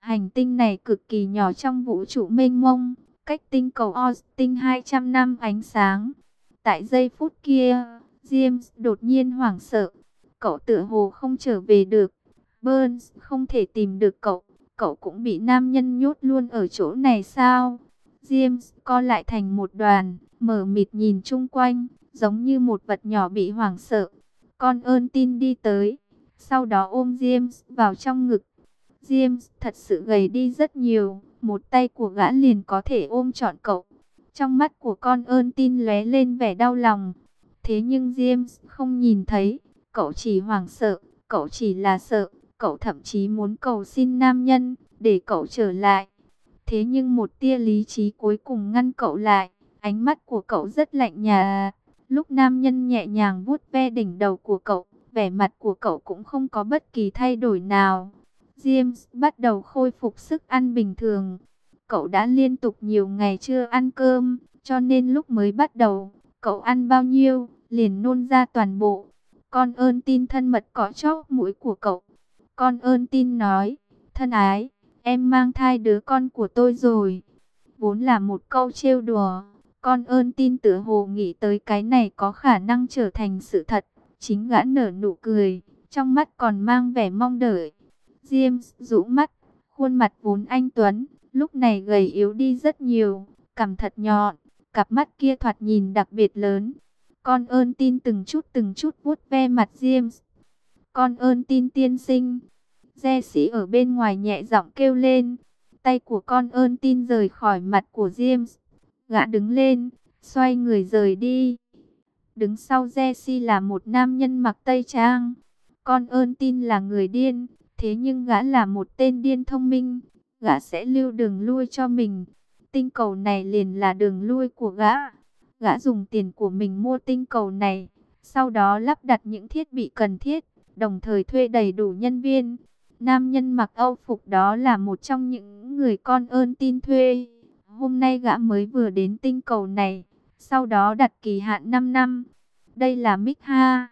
Hành tinh này cực kỳ nhỏ trong vũ trụ mênh mông, cách tinh cầu Austin 200 năm ánh sáng. Tại giây phút kia, James đột nhiên hoảng sợ. Cậu tựa hồ không trở về được. Burns không thể tìm được cậu. Cậu cũng bị nam nhân nhốt luôn ở chỗ này sao? James co lại thành một đoàn, mờ mịt nhìn chung quanh, giống như một vật nhỏ bị hoảng sợ. Con ơn tin đi tới, sau đó ôm James vào trong ngực. James thật sự gầy đi rất nhiều, một tay của gã liền có thể ôm trọn cậu. Trong mắt của con ơn tin lóe lên vẻ đau lòng. Thế nhưng James không nhìn thấy, cậu chỉ hoảng sợ, cậu chỉ là sợ, cậu thậm chí muốn cầu xin nam nhân, để cậu trở lại. Thế nhưng một tia lý trí cuối cùng ngăn cậu lại, ánh mắt của cậu rất lạnh nhạt. Lúc nam nhân nhẹ nhàng vuốt ve đỉnh đầu của cậu, vẻ mặt của cậu cũng không có bất kỳ thay đổi nào. James bắt đầu khôi phục sức ăn bình thường. Cậu đã liên tục nhiều ngày chưa ăn cơm, cho nên lúc mới bắt đầu, cậu ăn bao nhiêu, liền nôn ra toàn bộ. Con ơn tin thân mật cọ chóp mũi của cậu. Con ơn tin nói, thân ái, em mang thai đứa con của tôi rồi. Vốn là một câu trêu đùa, con ơn tin tựa hồ nghĩ tới cái này có khả năng trở thành sự thật. Chính gã nở nụ cười, trong mắt còn mang vẻ mong đợi. James rũ mắt, khuôn mặt vốn anh tuấn, lúc này gầy yếu đi rất nhiều, cằm thật nhọn, cặp mắt kia thoạt nhìn đặc biệt lớn. Con ơn tin từng chút vuốt ve mặt James. Con ơn tin tiên sinh. Jesse ở bên ngoài nhẹ giọng kêu lên. Tay của con ơn tin rời khỏi mặt của James. Gã đứng lên, xoay người rời đi. Đứng sau Jesse là một nam nhân mặc tây trang. Con ơn tin là người điên, thế nhưng gã là một tên điên thông minh. Gã sẽ lưu đường lui cho mình. Tinh cầu này liền là đường lui của gã. Gã dùng tiền của mình mua tinh cầu này, sau đó lắp đặt những thiết bị cần thiết, đồng thời thuê đầy đủ nhân viên. Nam nhân mặc Âu phục đó là một trong những người con ơn tin thuê. Hôm nay gã mới vừa đến tinh cầu này, sau đó đặt kỳ hạn 5 năm. Đây là Mikha.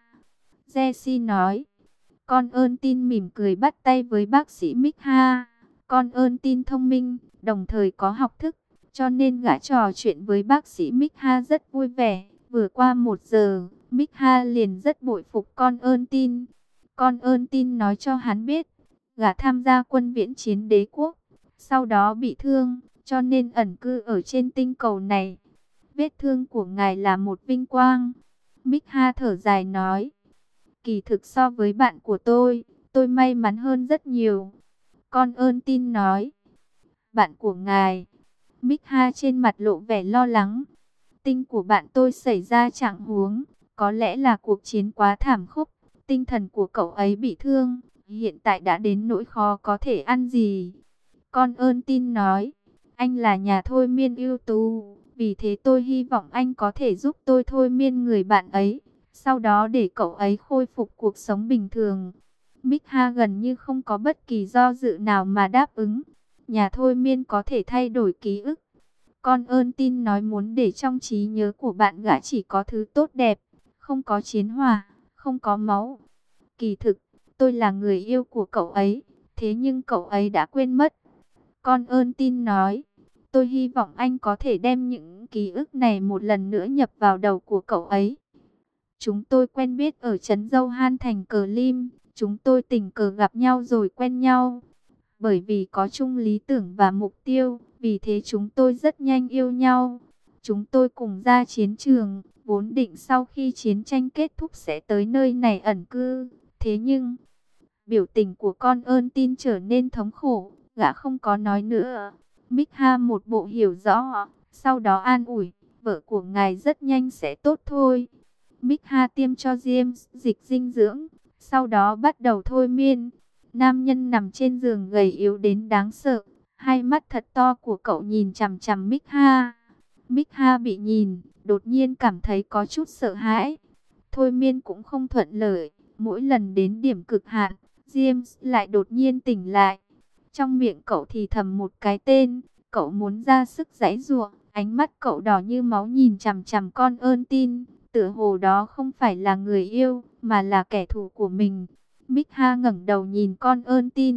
Jesse nói. Con ơn tin mỉm cười bắt tay với bác sĩ Mikha. Con ơn tin thông minh, đồng thời có học thức, cho nên gã trò chuyện với bác sĩ Mikha rất vui vẻ. Vừa qua 1 giờ, Mikha liền rất bội phục con ơn tin. Con ơn tin nói cho hắn biết, gã tham gia quân viễn chiến đế quốc, sau đó bị thương, cho nên ẩn cư ở trên tinh cầu này. Vết thương của ngài là một vinh quang. Mikha thở dài nói, kỳ thực so với bạn của tôi may mắn hơn rất nhiều. Con ơn tin nói, bạn của ngài. Mikha trên mặt lộ vẻ lo lắng. Tinh của bạn tôi xảy ra trạng huống, có lẽ là cuộc chiến quá thảm khốc, tinh thần của cậu ấy bị thương, hiện tại đã đến nỗi khó có thể ăn gì. Con ơn tin nói, anh là nhà thôi miên ưu tú, vì thế tôi hy vọng anh có thể giúp tôi thôi miên người bạn ấy, sau đó để cậu ấy khôi phục cuộc sống bình thường. Mikha gần như không có bất kỳ do dự nào mà đáp ứng. Nhà thôi miên có thể thay đổi ký ức. Con ơn tin nói muốn để trong trí nhớ của bạn gã chỉ có thứ tốt đẹp, không có chiến hỏa, không có máu. Kỳ thực, tôi là người yêu của cậu ấy, thế nhưng cậu ấy đã quên mất. Con ơn tin nói, tôi hy vọng anh có thể đem những ký ức này một lần nữa nhập vào đầu của cậu ấy. Chúng tôi quen biết ở trấn Dâu Han thành Cờ Lim, chúng tôi tình cờ gặp nhau rồi quen nhau. Bởi vì có chung lý tưởng và mục tiêu, vì thế chúng tôi rất nhanh yêu nhau. Chúng tôi cùng ra chiến trường, vốn định sau khi chiến tranh kết thúc sẽ tới nơi này ẩn cư. Thế nhưng, biểu tình của con ơn tin trở nên thống khổ, gã không có nói nữa. Mikha một bộ hiểu rõ, sau đó an ủi, vợ của ngài rất nhanh sẽ tốt thôi. Mikha tiêm cho James dịch dinh dưỡng, sau đó bắt đầu thôi miên. Nam nhân nằm trên giường gầy yếu đến đáng sợ, hai mắt thật to của cậu nhìn chằm chằm Mikha. Mikha bị nhìn, đột nhiên cảm thấy có chút sợ hãi. Thôi miên cũng không thuận lợi, mỗi lần đến điểm cực hạn, James lại đột nhiên tỉnh lại. Trong miệng cậu thì thầm một cái tên, cậu muốn ra sức giãy giụa, ánh mắt cậu đỏ như máu nhìn chằm chằm con ơn tin, tựa hồ đó không phải là người yêu, mà là kẻ thù của mình. Mikha ngẩng đầu nhìn con ơn tin,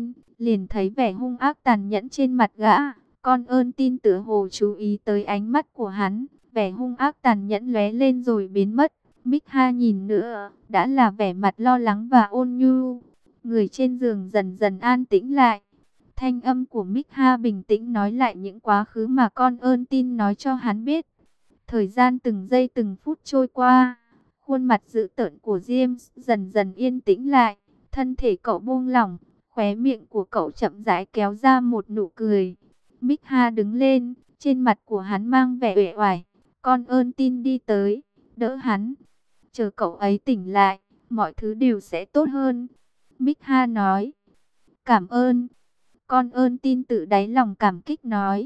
liền thấy vẻ hung ác tàn nhẫn trên mặt gã. Con ơn tin tựa hồ chú ý tới ánh mắt của hắn, vẻ hung ác tàn nhẫn lóe lên rồi biến mất. Mikha nhìn nữa, đã là vẻ mặt lo lắng và ôn nhu. Người trên giường dần dần an tĩnh lại. Thanh âm của Mikha bình tĩnh nói lại những quá khứ mà con ơn tin nói cho hắn biết. Thời gian từng giây từng phút trôi qua, khuôn mặt dữ tợn của James dần dần yên tĩnh lại. Thân thể cậu buông lỏng, khóe miệng của cậu chậm rãi kéo ra một nụ cười. Mikha đứng lên, trên mặt của hắn mang vẻ uể oải. Con ơn tin đi tới, đỡ hắn. Chờ cậu ấy tỉnh lại, mọi thứ đều sẽ tốt hơn. Mikha nói. Cảm ơn. Con ơn tin tự đáy lòng cảm kích nói.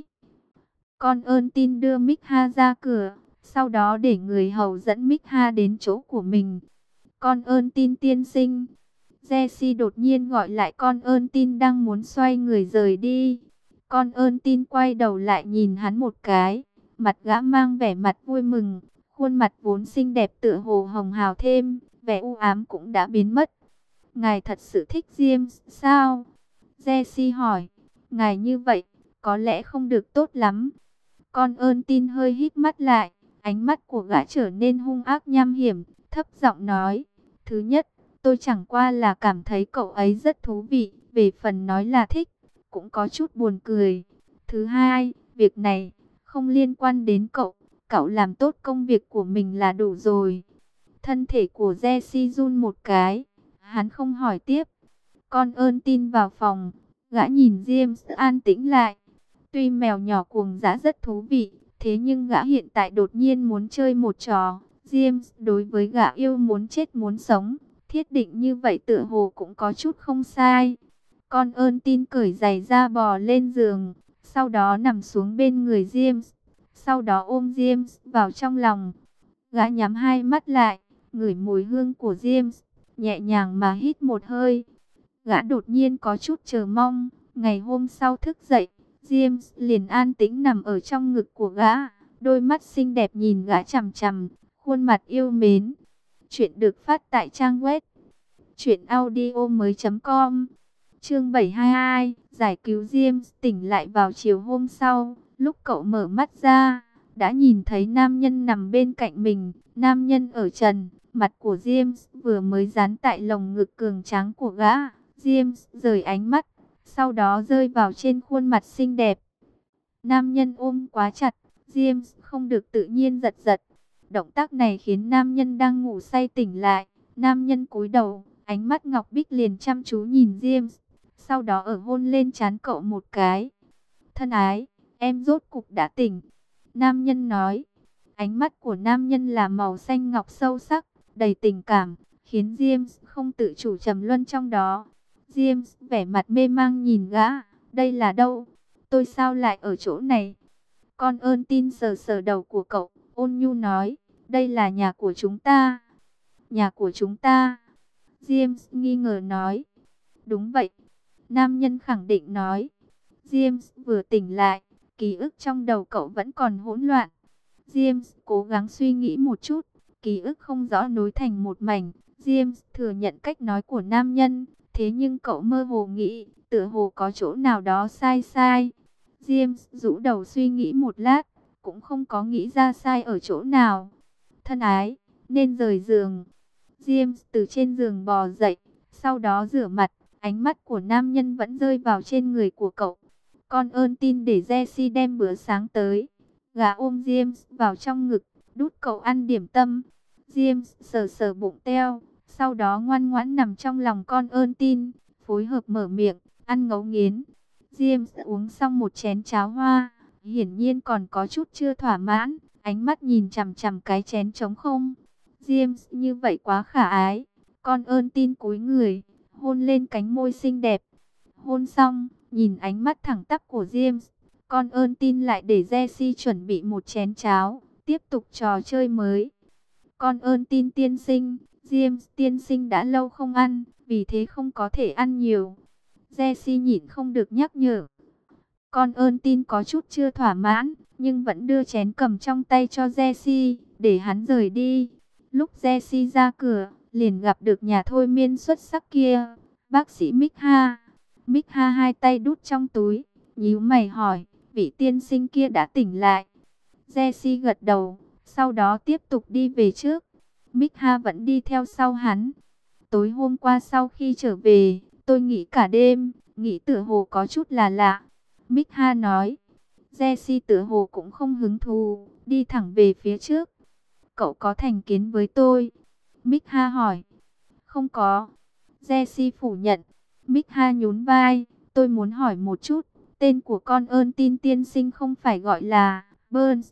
Con ơn tin đưa Mikha ra cửa, sau đó để người hầu dẫn Mikha đến chỗ của mình. Con ơn tin tiên sinh. Jesse đột nhiên gọi lại con ơn tin đang muốn xoay người rời đi. Con ơn tin quay đầu lại nhìn hắn một cái. Mặt gã mang vẻ mặt vui mừng. Khuôn mặt vốn xinh đẹp tựa hồ hồng hào thêm. Vẻ u ám cũng đã biến mất. Ngài thật sự thích James sao? Jesse hỏi. Ngài như vậy, có lẽ không được tốt lắm. Con ơn tin hơi hít mắt lại. Ánh mắt của gã trở nên hung ác nham hiểm. Thấp giọng nói. Thứ nhất, tôi chẳng qua là cảm thấy cậu ấy rất thú vị. Về phần nói là thích, cũng có chút buồn cười. Thứ hai, việc này không liên quan đến cậu. Cậu làm tốt công việc của mình là đủ rồi. Thân thể của Jesse run một cái. Hắn không hỏi tiếp. Con ơn tin vào phòng. Gã nhìn James an tĩnh lại. Tuy mèo nhỏ cuồng dã rất thú vị, thế nhưng gã hiện tại đột nhiên muốn chơi một trò. James đối với gã yêu muốn chết muốn sống. Thiết định như vậy tựa hồ cũng có chút không sai. Con ơn tin cởi giày ra bò lên giường. Sau đó nằm xuống bên người James. Sau đó ôm James vào trong lòng. Gã nhắm hai mắt lại, ngửi mùi hương của James, nhẹ nhàng mà hít một hơi. Gã đột nhiên có chút chờ mong. Ngày hôm sau thức dậy, James liền an tĩnh nằm ở trong ngực của gã. Đôi mắt xinh đẹp nhìn gã chằm chằm, khuôn mặt yêu mến. Chuyện được phát tại trang web truyệnaudiomoi.com. Chương 722, giải cứu James tỉnh lại vào chiều hôm sau. Lúc cậu mở mắt ra, đã nhìn thấy nam nhân nằm bên cạnh mình. Nam nhân ở trần, mặt của James vừa mới dán tại lồng ngực cường tráng của gã. James rời ánh mắt, sau đó rơi vào trên khuôn mặt xinh đẹp. Nam nhân ôm quá chặt, James không được tự nhiên giật giật. Động tác này khiến nam nhân đang ngủ say tỉnh lại. Nam nhân cúi đầu, ánh mắt ngọc bích liền chăm chú nhìn James. Sau đó ở hôn lên trán cậu một cái. Thân ái, em rốt cục đã tỉnh. Nam nhân nói. Ánh mắt của nam nhân là màu xanh ngọc sâu sắc, đầy tình cảm, khiến James không tự chủ trầm luân trong đó. James vẻ mặt mê mang nhìn gã. Đây là đâu? Tôi sao lại ở chỗ này? Con ơn tin sờ sờ đầu của cậu, ôn nhu nói. Đây là nhà của chúng ta. Nhà của chúng ta. James nghi ngờ nói. Đúng vậy. Nam nhân khẳng định nói. James vừa tỉnh lại, ký ức trong đầu cậu vẫn còn hỗn loạn. James cố gắng suy nghĩ một chút, ký ức không rõ nối thành một mảnh. James thừa nhận cách nói của nam nhân, thế nhưng cậu mơ hồ nghĩ, tựa hồ có chỗ nào đó sai sai. James rũ đầu suy nghĩ một lát, cũng không có nghĩ ra sai ở chỗ nào. Thân ái, nên rời giường. James từ trên giường bò dậy, sau đó rửa mặt, ánh mắt của nam nhân vẫn rơi vào trên người của cậu. Con ơn tin để Jesse đem bữa sáng tới. Gã ôm James vào trong ngực, đút cậu ăn điểm tâm. James sờ sờ bụng teo, sau đó ngoan ngoãn nằm trong lòng con ơn tin, phối hợp mở miệng, ăn ngấu nghiến. James uống xong một chén cháo hoa, hiển nhiên còn có chút chưa thỏa mãn, ánh mắt nhìn chằm chằm cái chén trống không. James như vậy quá khả ái. Con ơn tin cúi người, hôn lên cánh môi xinh đẹp. Hôn xong, nhìn ánh mắt thẳng tắp của James, con ơn tin lại để Jesse chuẩn bị một chén cháo, tiếp tục trò chơi mới. Con ơn tin tiên sinh, James tiên sinh đã lâu không ăn, vì thế không có thể ăn nhiều. Jesse nhịn không được nhắc nhở. Con ơn tin có chút chưa thỏa mãn, nhưng vẫn đưa chén cầm trong tay cho Jesse, để hắn rời đi. Lúc Jesse ra cửa, liền gặp được nhà thôi miên xuất sắc kia, bác sĩ Mikha. Mika hai tay đút trong túi, nhíu mày hỏi, vị tiên sinh kia đã tỉnh lại. Jesse gật đầu, sau đó tiếp tục đi về trước. Mika vẫn đi theo sau hắn. Tối hôm qua sau khi trở về, tôi nghĩ cả đêm, nghĩ tựa hồ có chút là lạ. Mika nói. Jesse tựa hồ cũng không hứng thú, đi thẳng về phía trước. Cậu có thành kiến với tôi? Mika hỏi. Không có. Jesse phủ nhận. Mika nhún vai. Tôi muốn hỏi một chút. Tên của con ơn tin tiên sinh không phải gọi là Burns.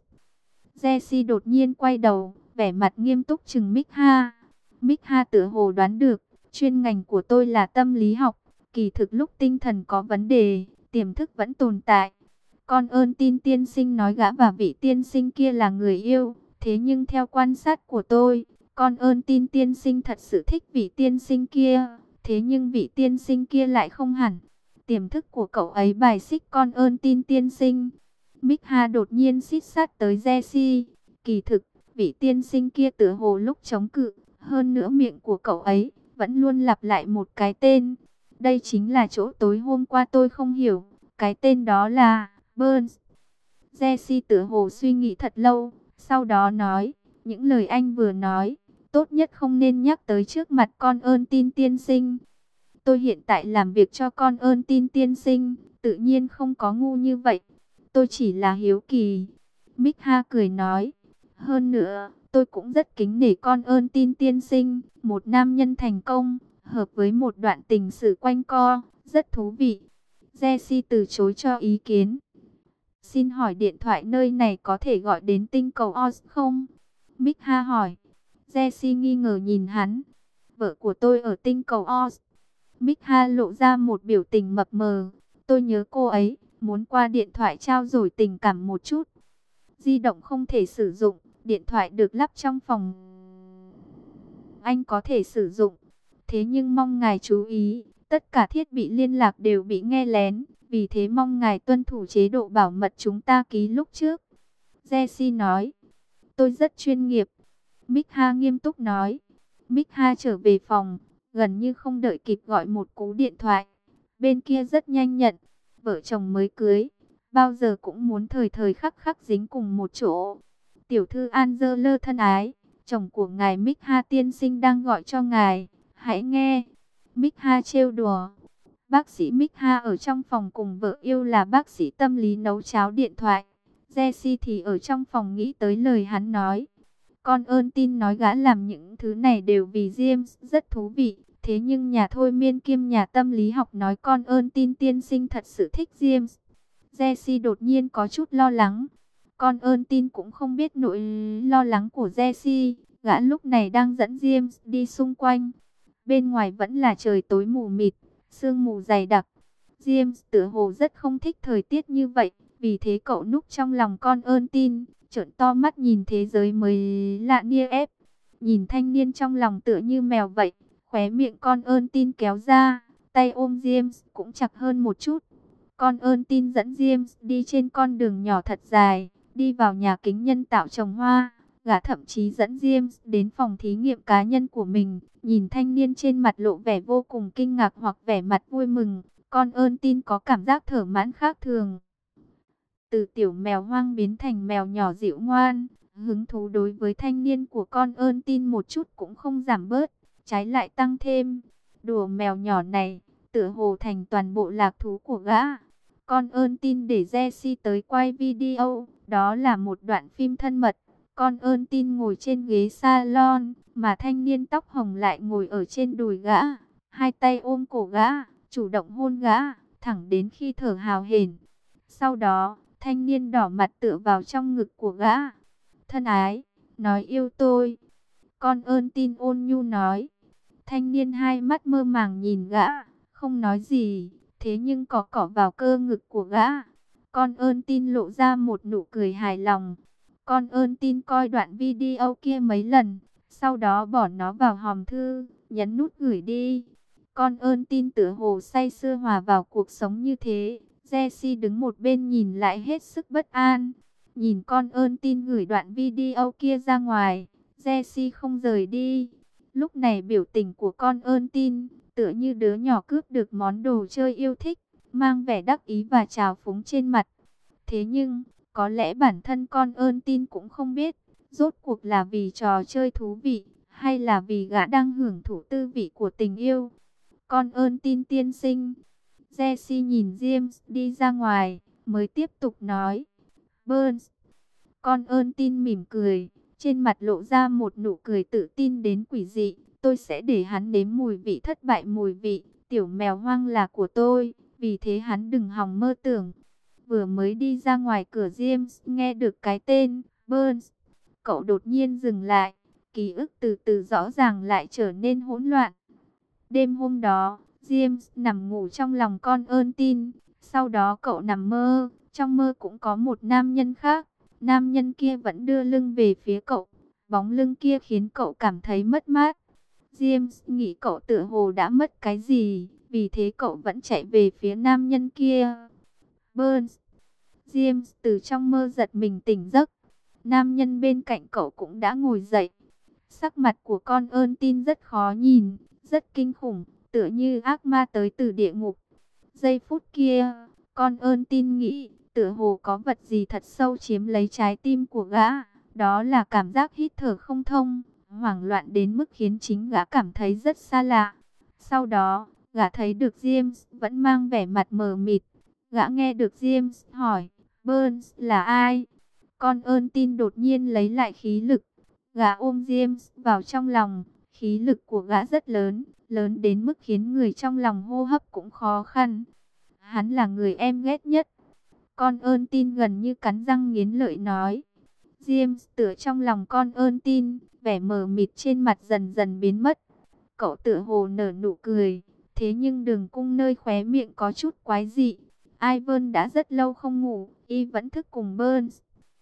Jesse đột nhiên quay đầu, vẻ mặt nghiêm túc chừng Mika. Mika tựa hồ đoán được, chuyên ngành của tôi là tâm lý học. Kỳ thực lúc tinh thần có vấn đề, tiềm thức vẫn tồn tại. Con ơn tin tiên sinh nói gã và vị tiên sinh kia là người yêu. Thế nhưng theo quan sát của tôi, con ơn tin tiên sinh thật sự thích vị tiên sinh kia. Thế nhưng vị tiên sinh kia lại không hẳn. Tiềm thức của cậu ấy bài xích con ơn tin tiên sinh. Mika đột nhiên xít sát tới Jesse. Kỳ thực, vị tiên sinh kia tựa hồ lúc chống cự. Hơn nữa miệng của cậu ấy vẫn luôn lặp lại một cái tên. Đây chính là chỗ tối hôm qua tôi không hiểu. Cái tên đó là Burns. Jesse tựa hồ suy nghĩ thật lâu. Sau đó nói, những lời anh vừa nói, tốt nhất không nên nhắc tới trước mặt con ơn tin tiên sinh. Tôi hiện tại làm việc cho con ơn tin tiên sinh, tự nhiên không có ngu như vậy. Tôi chỉ là hiếu kỳ. Mika cười nói. Hơn nữa, tôi cũng rất kính nể con ơn tin tiên sinh, một nam nhân thành công, hợp với một đoạn tình sử quanh co, rất thú vị. Jesse từ chối cho ý kiến. Xin hỏi điện thoại nơi này có thể gọi đến tinh cầu Oz không? Mika hỏi. Jesse nghi ngờ nhìn hắn. Vợ của tôi ở tinh cầu Oz. Mika lộ ra một biểu tình mập mờ. Tôi nhớ cô ấy, muốn qua điện thoại trao đổi tình cảm một chút. Di động không thể sử dụng, điện thoại được lắp trong phòng. Anh có thể sử dụng. Thế nhưng mong ngài chú ý, tất cả thiết bị liên lạc đều bị nghe lén. Vì thế mong ngài tuân thủ chế độ bảo mật chúng ta ký lúc trước. Jesse nói. Tôi rất chuyên nghiệp. Mika nghiêm túc nói. Mika trở về phòng, gần như không đợi kịp gọi một cú điện thoại. Bên kia rất nhanh nhận. Vợ chồng mới cưới, bao giờ cũng muốn thời thời khắc khắc dính cùng một chỗ. Tiểu thư Angela thân ái, chồng của ngài Mika tiên sinh đang gọi cho ngài. Hãy nghe. Mika trêu đùa. Bác sĩ Mika ở trong phòng cùng vợ yêu là bác sĩ tâm lý nấu cháo điện thoại. Jesse thì ở trong phòng nghĩ tới lời hắn nói. Con ơn tin nói gã làm những thứ này đều vì James rất thú vị. Thế nhưng nhà thôi miên kiêm nhà tâm lý học nói con ơn tin tiên sinh thật sự thích James. Jesse đột nhiên có chút lo lắng. Con ơn tin cũng không biết nỗi lo lắng của Jesse. Gã lúc này đang dẫn James đi xung quanh. Bên ngoài vẫn là trời tối mù mịt, sương mù dày đặc. James tựa hồ rất không thích thời tiết như vậy. Vì thế cậu núp trong lòng con ơn tin, trợn to mắt nhìn thế giới mới lạ nia ép. Nhìn thanh niên trong lòng tựa như mèo vậy. Khóe miệng con ơn tin kéo ra, tay ôm James cũng chặt hơn một chút. Con ơn tin dẫn James đi trên con đường nhỏ thật dài, đi vào nhà kính nhân tạo trồng hoa. Gã thậm chí dẫn James đến phòng thí nghiệm cá nhân của mình. Nhìn thanh niên trên mặt lộ vẻ vô cùng kinh ngạc hoặc vẻ mặt vui mừng. Con ơn tin có cảm giác thỏa mãn khác thường. Từ tiểu mèo hoang biến thành mèo nhỏ dịu ngoan. Hứng thú đối với thanh niên của con ơn tin một chút cũng không giảm bớt, trái lại tăng thêm. Đùa mèo nhỏ này, tựa hồ thành toàn bộ lạc thú của gã. Con ơn tin để Jesse tới quay video, đó là một đoạn phim thân mật. Con ơn tin ngồi trên ghế salon, mà thanh niên tóc hồng lại ngồi ở trên đùi gã. Hai tay ôm cổ gã, chủ động hôn gã, thẳng đến khi thở hào hển. Sau đó, thanh niên đỏ mặt tựa vào trong ngực của gã. Thân ái, nói yêu tôi. Con ơn tin ôn nhu nói. Thanh niên hai mắt mơ màng nhìn gã, không nói gì, thế nhưng cọ vào cơ ngực của gã. Con ơn tin lộ ra một nụ cười hài lòng. Con ơn tin coi đoạn video kia mấy lần, sau đó bỏ nó vào hòm thư, nhấn nút gửi đi. Con ơn tin tựa hồ say sưa hòa vào cuộc sống như thế. Jesse đứng một bên nhìn lại hết sức bất an. Nhìn con ơn tin gửi đoạn video kia ra ngoài, Jesse không rời đi. Lúc này biểu tình của con ơn tin tựa như đứa nhỏ cướp được món đồ chơi yêu thích, mang vẻ đắc ý và trào phúng trên mặt. Thế nhưng, có lẽ bản thân con ơn tin cũng không biết, rốt cuộc là vì trò chơi thú vị, hay là vì gã đang hưởng thụ tư vị của tình yêu. Con ơn tin tiên sinh. Jesse nhìn James đi ra ngoài, mới tiếp tục nói. Burns. Con ơn tin mỉm cười, trên mặt lộ ra một nụ cười tự tin đến quỷ dị. Tôi sẽ để hắn nếm mùi vị thất bại, mùi vị tiểu mèo hoang là của tôi, vì thế hắn đừng hòng mơ tưởng. Vừa mới đi ra ngoài cửa, James nghe được cái tên Burns. Cậu đột nhiên dừng lại, ký ức từ từ rõ ràng lại trở nên hỗn loạn. Đêm hôm đó, James nằm ngủ trong lòng con ơn tin. Sau đó cậu nằm mơ, trong mơ cũng có một nam nhân khác. Nam nhân kia vẫn đưa lưng về phía cậu. Bóng lưng kia khiến cậu cảm thấy mất mát. James nghĩ cậu tựa hồ đã mất cái gì, vì thế cậu vẫn chạy về phía nam nhân kia. Burns. James từ trong mơ giật mình tỉnh giấc. Nam nhân bên cạnh cậu cũng đã ngồi dậy. Sắc mặt của con ơn tin rất khó nhìn, rất kinh khủng, tựa như ác ma tới từ địa ngục. Giây phút kia, con ơn tin nghĩ, tựa hồ có vật gì thật sâu chiếm lấy trái tim của gã. Đó là cảm giác hít thở không thông, hoảng loạn đến mức khiến chính gã cảm thấy rất xa lạ. Sau đó, gã thấy được James vẫn mang vẻ mặt mờ mịt. Gã nghe được James hỏi, Burns là ai? Con ơn tin đột nhiên lấy lại khí lực. Gã ôm James vào trong lòng, khí lực của gã rất lớn, lớn đến mức khiến người trong lòng hô hấp cũng khó khăn. Hắn là người em ghét nhất. Con ơn tin gần như cắn răng nghiến lợi nói. James tựa trong lòng con ơn tin, vẻ mờ mịt trên mặt dần dần biến mất. Cậu tựa hồ nở nụ cười, thế nhưng đường cung nơi khóe miệng có chút quái dị. Ivan đã rất lâu không ngủ, y vẫn thức cùng Burns.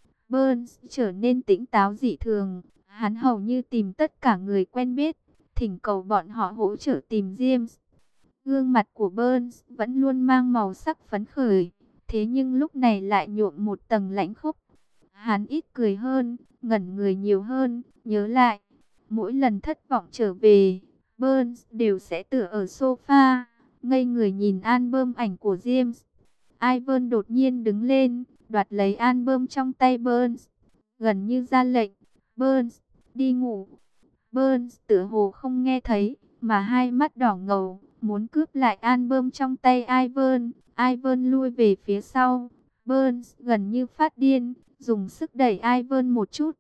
Burns trở nên tỉnh táo dị thường. Hắn hầu như tìm tất cả người quen biết, thỉnh cầu bọn họ hỗ trợ tìm James. Gương mặt của Burns vẫn luôn mang màu sắc phấn khởi, thế nhưng lúc này lại nhuộm một tầng lãnh khốc. Hắn ít cười hơn, ngẩn người nhiều hơn, nhớ lại. Mỗi lần thất vọng trở về, Burns đều sẽ tựa ở sofa, ngây người nhìn album ảnh của James. Ivan đột nhiên đứng lên, đoạt lấy album trong tay Burns, gần như ra lệnh. Burns, đi ngủ. Burns tựa hồ không nghe thấy, mà hai mắt đỏ ngầu, muốn cướp lại album trong tay Ivan. Ivan lui về phía sau. Burns gần như phát điên, dùng sức đẩy Ivan một chút.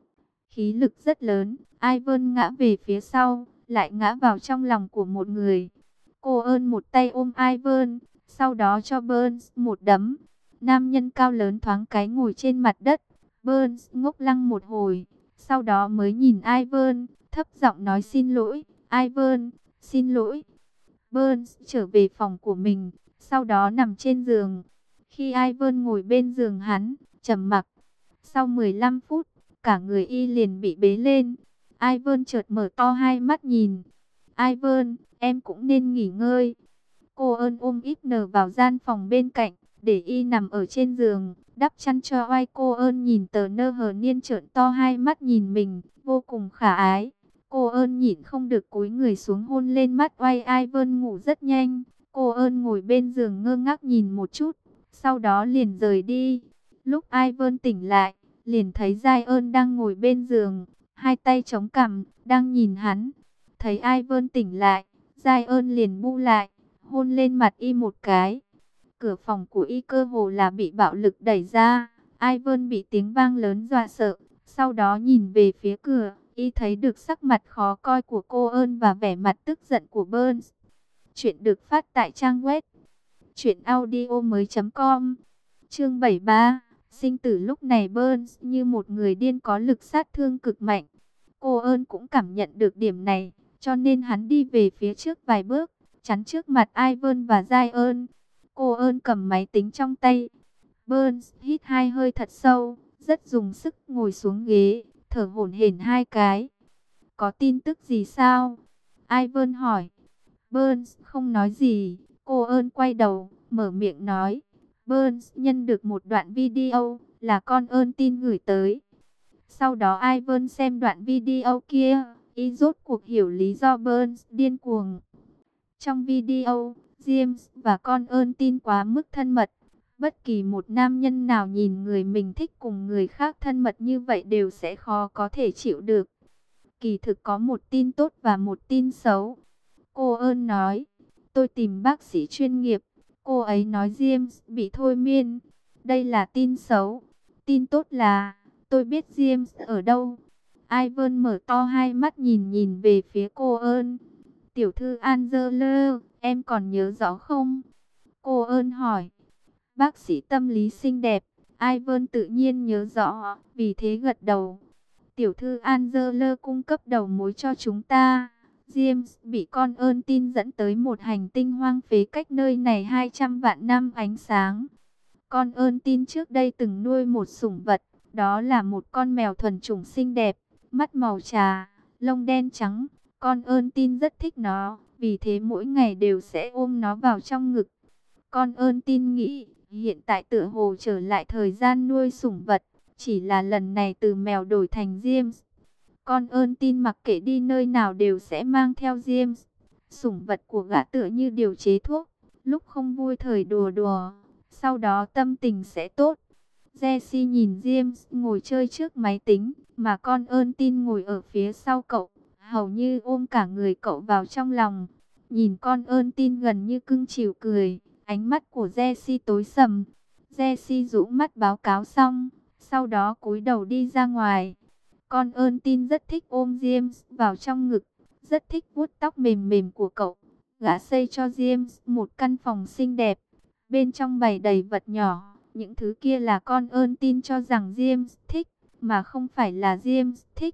Khí lực rất lớn, Ivan ngã về phía sau, lại ngã vào trong lòng của một người. Cô ơn một tay ôm Ivan, sau đó cho Burns một đấm. Nam nhân cao lớn thoáng cái ngồi trên mặt đất. Burns ngốc lăng một hồi, sau đó mới nhìn Ivan, thấp giọng nói xin lỗi. Ivan, xin lỗi. Burns trở về phòng của mình, sau đó nằm trên giường. Khi Ivan ngồi bên giường hắn, trầm mặc. Sau 15 phút, cả người y liền bị bế lên. Ivan chợt mở to hai mắt nhìn. Ivan, em cũng nên nghỉ ngơi. Cô ơn ôm Ibn vào gian phòng bên cạnh, để y nằm ở trên giường, đắp chăn cho oai. Cô ơn nhìn tờ nơ hờ niên trợn to hai mắt nhìn mình, vô cùng khả ái. Cô ơn nhịn không được cúi người xuống hôn lên mắt oai. Ivan ngủ rất nhanh. Cô ơn ngồi bên giường ngơ ngác nhìn một chút, sau đó liền rời đi. Lúc Ivan tỉnh lại, liền thấy Giai ơn đang ngồi bên giường, hai tay chống cằm, đang nhìn hắn. Thấy Ivan tỉnh lại, Giai ơn liền bu lại, hôn lên mặt y một cái. Cửa phòng của y cơ hồ là bị bạo lực đẩy ra. Ivan bị tiếng vang lớn dọa sợ. Sau đó nhìn về phía cửa, y thấy được sắc mặt khó coi của cô ơn và vẻ mặt tức giận của Burns. Chuyện được phát tại trang web truyệnaudiomoi.com. Chương 73. Sinh tử. Lúc này Burns như một người điên có lực sát thương cực mạnh. Cô ơn cũng cảm nhận được điểm này, cho nên hắn đi về phía trước vài bước, chắn trước mặt Ivan và Giai ơn. Cô ơn cầm máy tính trong tay. Burns hít hai hơi thật sâu, rất dùng sức ngồi xuống ghế, thở hổn hển hai cái. Có tin tức gì sao? Ivan hỏi. Burns không nói gì. Cô ơn quay đầu, mở miệng nói. Burns nhận được một đoạn video, là con ơn tin gửi tới. Sau đó Ivan xem đoạn video kia, y rốt cuộc hiểu lý do Burns điên cuồng. Trong video, James và con ơn tin quá mức thân mật. Bất kỳ một nam nhân nào nhìn người mình thích cùng người khác thân mật như vậy đều sẽ khó có thể chịu được. Kỳ thực có một tin tốt và một tin xấu. Cô ơn nói, tôi tìm bác sĩ chuyên nghiệp. Cô ấy nói James bị thôi miên. Đây là tin xấu. Tin tốt là, tôi biết James ở đâu. Ivan mở to hai mắt nhìn nhìn về phía cô ơn. Tiểu thư Angela, em còn nhớ rõ không? Cô ơn hỏi. Bác sĩ tâm lý xinh đẹp, Ivan tự nhiên nhớ rõ, vì thế gật đầu. Tiểu thư Angela cung cấp đầu mối cho chúng ta. James bị con ơn tin dẫn tới một hành tinh hoang phế cách nơi này 200 vạn năm ánh sáng. Con ơn tin trước đây từng nuôi một sủng vật, đó là một con mèo thuần chủng xinh đẹp, mắt màu trà, lông đen trắng. Con ơn tin rất thích nó, vì thế mỗi ngày đều sẽ ôm nó vào trong ngực. Con ơn tin nghĩ, hiện tại tựa hồ trở lại thời gian nuôi sủng vật, chỉ là lần này từ mèo đổi thành James. Con ơn tin mặc kệ đi nơi nào đều sẽ mang theo James. Sủng vật của gã tựa như điều chế thuốc, lúc không vui thời đùa đùa, sau đó tâm tình sẽ tốt. Jessie nhìn James ngồi chơi trước máy tính, mà con ơn tin ngồi ở phía sau cậu, hầu như ôm cả người cậu vào trong lòng. Nhìn con ơn tin gần như cưng chiều cười, ánh mắt của Jessie tối sầm. Jessie rũ mắt báo cáo xong, sau đó cúi đầu đi ra ngoài. Con ơn tin rất thích ôm James vào trong ngực, rất thích vuốt tóc mềm mềm của cậu. Gã xây cho James một căn phòng xinh đẹp, bên trong bày đầy vật nhỏ. Những thứ kia là con ơn tin cho rằng James thích, mà không phải là James thích.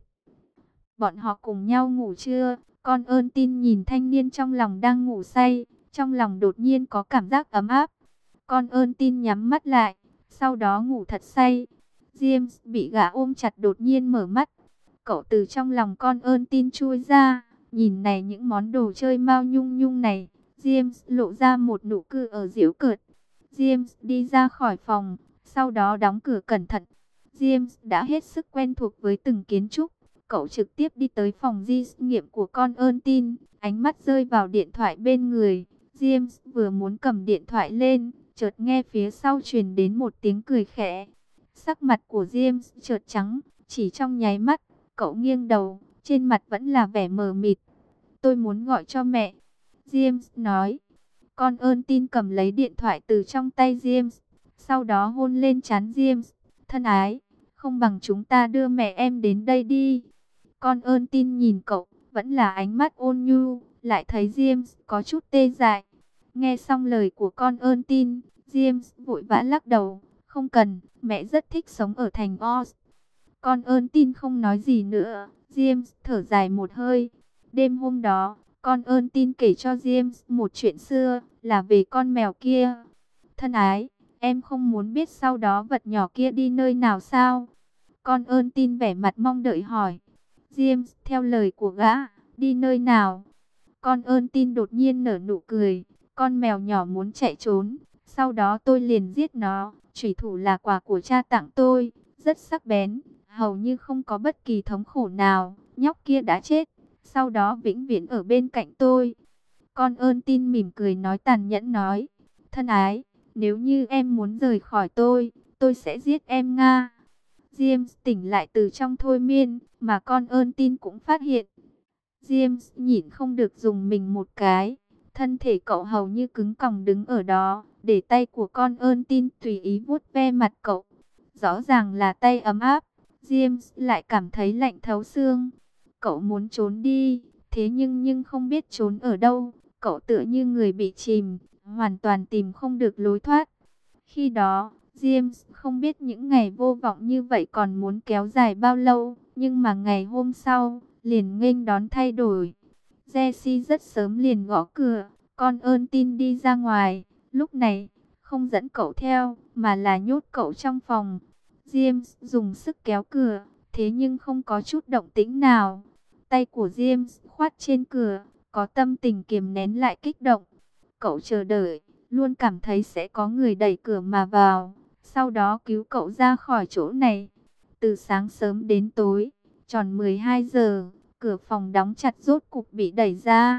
Bọn họ cùng nhau ngủ trưa, con ơn tin nhìn thanh niên trong lòng đang ngủ say, trong lòng đột nhiên có cảm giác ấm áp. Con ơn tin nhắm mắt lại, sau đó ngủ thật say. James bị gã ôm chặt đột nhiên mở mắt. Cậu từ trong lòng con ơn tin chui ra, nhìn này những món đồ chơi mao nhung nhung này. James lộ ra một nụ cười ở giễu cợt. James đi ra khỏi phòng, sau đó đóng cửa cẩn thận. James đã hết sức quen thuộc với từng kiến trúc. Cậu trực tiếp đi tới phòng di nghiệm của con ơn tin, ánh mắt rơi vào điện thoại bên người. James vừa muốn cầm điện thoại lên, chợt nghe phía sau truyền đến một tiếng cười khẽ. Sắc mặt của James chợt trắng, chỉ trong nháy mắt, cậu nghiêng đầu, trên mặt vẫn là vẻ mờ mịt. Tôi muốn gọi cho mẹ, James nói. Con ơn tin cầm lấy điện thoại từ trong tay James, sau đó hôn lên trán James. Thân ái, không bằng chúng ta đưa mẹ em đến đây đi. Con ơn tin nhìn cậu, vẫn là ánh mắt ôn nhu, lại thấy James có chút tê dại. Nghe xong lời của con ơn tin, James vội vã lắc đầu. Không cần, mẹ rất thích sống ở thành Oz. Con ơn tin không nói gì nữa, James thở dài một hơi. Đêm hôm đó, con ơn tin kể cho James một chuyện xưa, là về con mèo kia. Thân ái, em không muốn biết sau đó vật nhỏ kia đi nơi nào sao? Con ơn tin vẻ mặt mong đợi hỏi. James theo lời của gã, đi nơi nào? Con ơn tin đột nhiên nở nụ cười. Con mèo nhỏ muốn chạy trốn, sau đó tôi liền giết nó. Chủy thủ là quà của cha tặng tôi, rất sắc bén, hầu như không có bất kỳ thống khổ nào. Nhóc kia đã chết, sau đó vĩnh viễn ở bên cạnh tôi. Con ơn tin mỉm cười nói tàn nhẫn nói. Thân ái, nếu như em muốn rời khỏi tôi sẽ giết em Nga. James tỉnh lại từ trong thôi miên, mà con ơn tin cũng phát hiện. James nhịn không được dùng mình một cái. Thân thể cậu hầu như cứng còng đứng ở đó, để tay của con ơn tin tùy ý vuốt ve mặt cậu. Rõ ràng là tay ấm áp, James lại cảm thấy lạnh thấu xương. Cậu muốn trốn đi, thế nhưng không biết trốn ở đâu. Cậu tựa như người bị chìm, hoàn toàn tìm không được lối thoát. Khi đó, James không biết những ngày vô vọng như vậy còn muốn kéo dài bao lâu, nhưng mà ngày hôm sau, liền nghênh đón thay đổi. Jessie rất sớm liền gõ cửa, con ơn tin đi ra ngoài, lúc này, không dẫn cậu theo, mà là nhốt cậu trong phòng. James dùng sức kéo cửa, thế nhưng không có chút động tĩnh nào. Tay của James khoát trên cửa, có tâm tình kiềm nén lại kích động. Cậu chờ đợi, luôn cảm thấy sẽ có người đẩy cửa mà vào, sau đó cứu cậu ra khỏi chỗ này. Từ sáng sớm đến tối, tròn 12 giờ, cửa phòng đóng chặt rốt cục bị đẩy ra.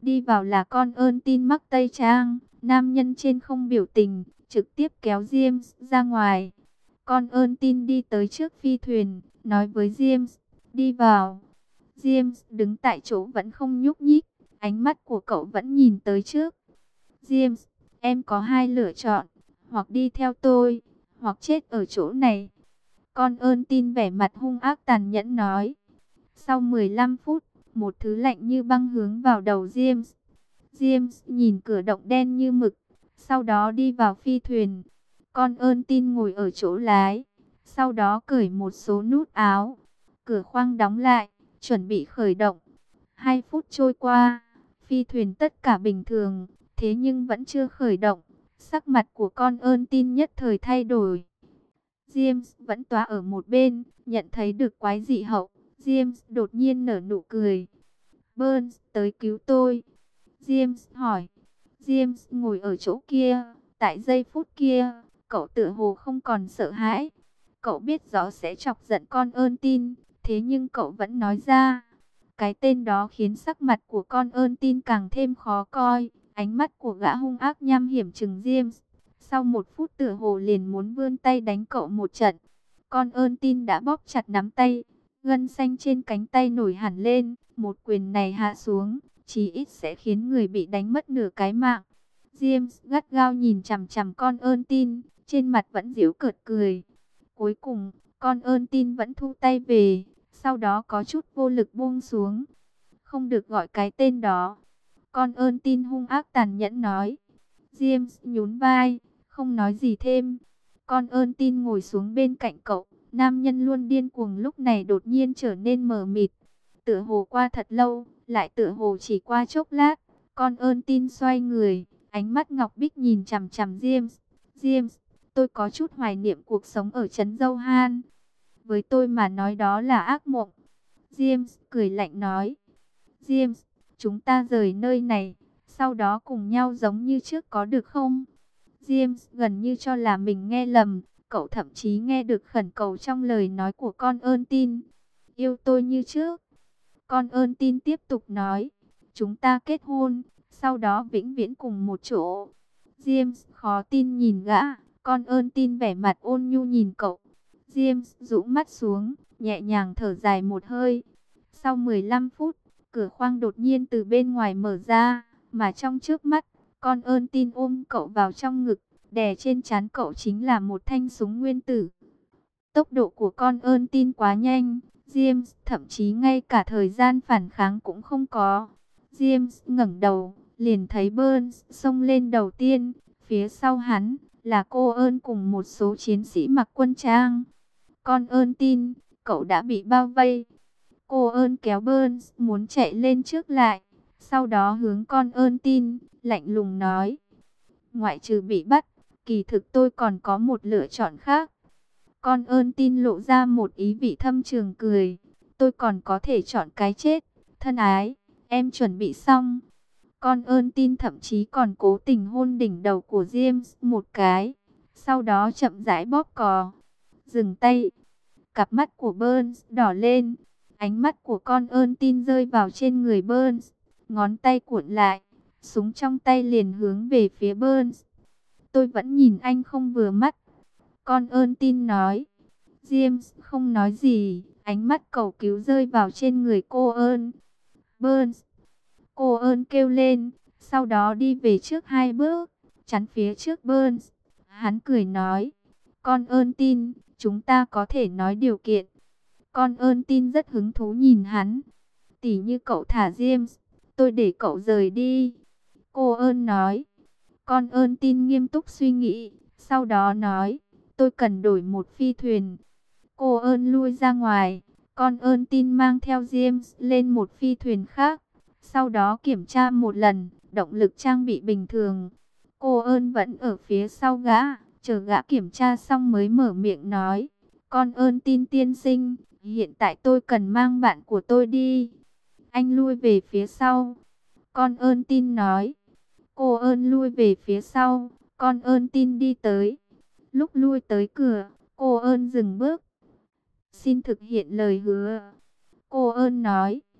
Đi vào là con ơn tin mắc tây trang, nam nhân trên không biểu tình, trực tiếp kéo James ra ngoài. Con ơn tin đi tới trước phi thuyền, nói với James, đi vào. James đứng tại chỗ vẫn không nhúc nhích, ánh mắt của cậu vẫn nhìn tới trước. James, em có hai lựa chọn, hoặc đi theo tôi, hoặc chết ở chỗ này. Con ơn tin vẻ mặt hung ác tàn nhẫn nói. Sau 15 phút, một thứ lạnh như băng hướng vào đầu James. James nhìn cửa động đen như mực, sau đó đi vào phi thuyền. Con ơn tin ngồi ở chỗ lái, sau đó cởi một số nút áo. Cửa khoang đóng lại, chuẩn bị khởi động. 2 phút trôi qua, phi thuyền tất cả bình thường, thế nhưng vẫn chưa khởi động. Sắc mặt của con ơn tin nhất thời thay đổi. James vẫn tỏa ở một bên, nhận thấy được quái dị hậu. James đột nhiên nở nụ cười. Burns tới cứu tôi. James hỏi. James ngồi ở chỗ kia. Tại giây phút kia, cậu tựa hồ không còn sợ hãi. Cậu biết rõ sẽ chọc giận con ơn tin, thế nhưng cậu vẫn nói ra. Cái tên đó khiến sắc mặt của con ơn tin càng thêm khó coi. Ánh mắt của gã hung ác nham hiểm trừng James. Sau 1 phút tựa hồ liền muốn vươn tay đánh cậu một trận. Con ơn tin đã bóp chặt nắm tay. Gân xanh trên cánh tay nổi hẳn lên. Một quyền này hạ xuống, chí ít sẽ khiến người bị đánh mất nửa cái mạng. James gắt gao nhìn chằm chằm con ơn tin, trên mặt vẫn giễu cợt cười. Cuối cùng, con ơn tin vẫn thu tay về, sau đó có chút vô lực buông xuống. Không được gọi cái tên đó. Con ơn tin hung ác tàn nhẫn nói. James nhún vai, không nói gì thêm. Con ơn tin ngồi xuống bên cạnh cậu. Nam nhân luôn điên cuồng lúc này đột nhiên trở nên mờ mịt. Tựa hồ qua thật lâu, lại tựa hồ chỉ qua chốc lát. Con ơn tin xoay người, ánh mắt ngọc bích nhìn chằm chằm James. James, tôi có chút hoài niệm cuộc sống ở trấn Dâu Han. Với tôi mà nói đó là ác mộng. James cười lạnh nói. James, chúng ta rời nơi này, sau đó cùng nhau giống như trước có được không? James gần như cho là mình nghe lầm, cậu thậm chí nghe được khẩn cầu trong lời nói của con ơn tin. Yêu tôi như trước. Con ơn tin tiếp tục nói, chúng ta kết hôn, sau đó vĩnh viễn cùng một chỗ. James khó tin nhìn gã, con ơn tin vẻ mặt ôn nhu nhìn cậu. James rũ mắt xuống, nhẹ nhàng thở dài một hơi. Sau 15 phút, cửa khoang đột nhiên từ bên ngoài mở ra, mà trong trước mắt, con ơn tin ôm cậu vào trong ngực, đè trên trán cậu chính là một thanh súng nguyên tử. Tốc độ của con ơn tin quá nhanh, James thậm chí ngay cả thời gian phản kháng cũng không có. James ngẩng đầu, liền thấy Burns xông lên đầu tiên, phía sau hắn là cô ơn cùng một số chiến sĩ mặc quân trang. Con ơn tin, cậu đã bị bao vây. Cô ơn kéo Burns muốn chạy lên trước lại, sau đó hướng con ơn tin, lạnh lùng nói. Ngoại trừ bị bắt, kỳ thực tôi còn có một lựa chọn khác. Con ơn tin lộ ra một ý vị thâm trường cười. Tôi còn có thể chọn cái chết. Thân ái, em chuẩn bị xong. Con ơn tin thậm chí còn cố tình hôn đỉnh đầu của James một cái. Sau đó chậm rãi bóp cò. Dừng tay. Cặp mắt của Burns đỏ lên. Ánh mắt của con ơn tin rơi vào trên người Burns. Ngón tay cuộn lại. Súng trong tay liền hướng về phía Burns. Tôi vẫn nhìn anh không vừa mắt. Con ơn tin nói. James không nói gì. Ánh mắt cầu cứu rơi vào trên người cô ơn. Burns. Cô ơn kêu lên. Sau đó đi về trước 2 bước. Chắn phía trước Burns. Hắn cười nói. Con ơn tin. Chúng ta có thể nói điều kiện. Con ơn tin rất hứng thú nhìn hắn. Tỉ như cậu thả James, tôi để cậu rời đi. Cô ơn nói. Con ơn tin nghiêm túc suy nghĩ. Sau đó nói. Tôi cần đổi một phi thuyền. Cô ơn lui ra ngoài. Con ơn tin mang theo James lên một phi thuyền khác. Sau đó kiểm tra một lần. Động lực trang bị bình thường. Cô ơn vẫn ở phía sau gã. Chờ gã kiểm tra xong mới mở miệng nói. Con ơn tin tiên sinh. Hiện tại tôi cần mang bạn của tôi đi. Anh lui về phía sau. Con ơn tin nói. Cô ơn lui về phía sau. Con ơn tin đi tới. Lúc lui tới cửa, cô ơn dừng bước. Xin thực hiện lời hứa. Cô ơn nói.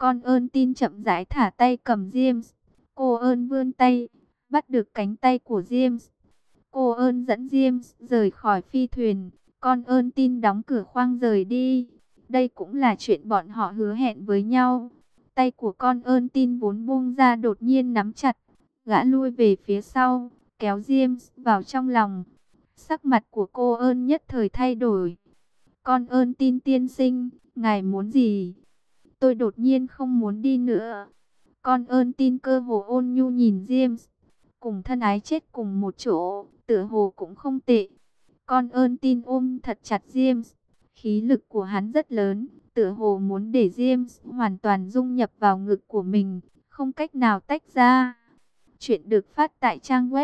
Con ơn tin chậm rãi thả tay cầm James. Cô ơn vươn tay, bắt được cánh tay của James. Cô ơn dẫn James rời khỏi phi thuyền. Con ơn tin đóng cửa khoang rời đi. Đây cũng là chuyện bọn họ hứa hẹn với nhau. Tay của con ơn tin vốn buông ra đột nhiên nắm chặt. Gã lui về phía sau, kéo James vào trong lòng. Sắc mặt của cô ơn nhất thời thay đổi. Con ơn tin tiên sinh, ngài muốn gì? Tôi đột nhiên không muốn đi nữa. Con ơn tin cơ hồ ôn nhu nhìn James. Cùng thân ái chết cùng một chỗ, tựa hồ cũng không tệ. Con ơn tin ôm thật chặt James. Khí lực của hắn rất lớn, tựa hồ muốn để James hoàn toàn dung nhập vào ngực của mình, không cách nào tách ra. Chuyện được phát tại trang web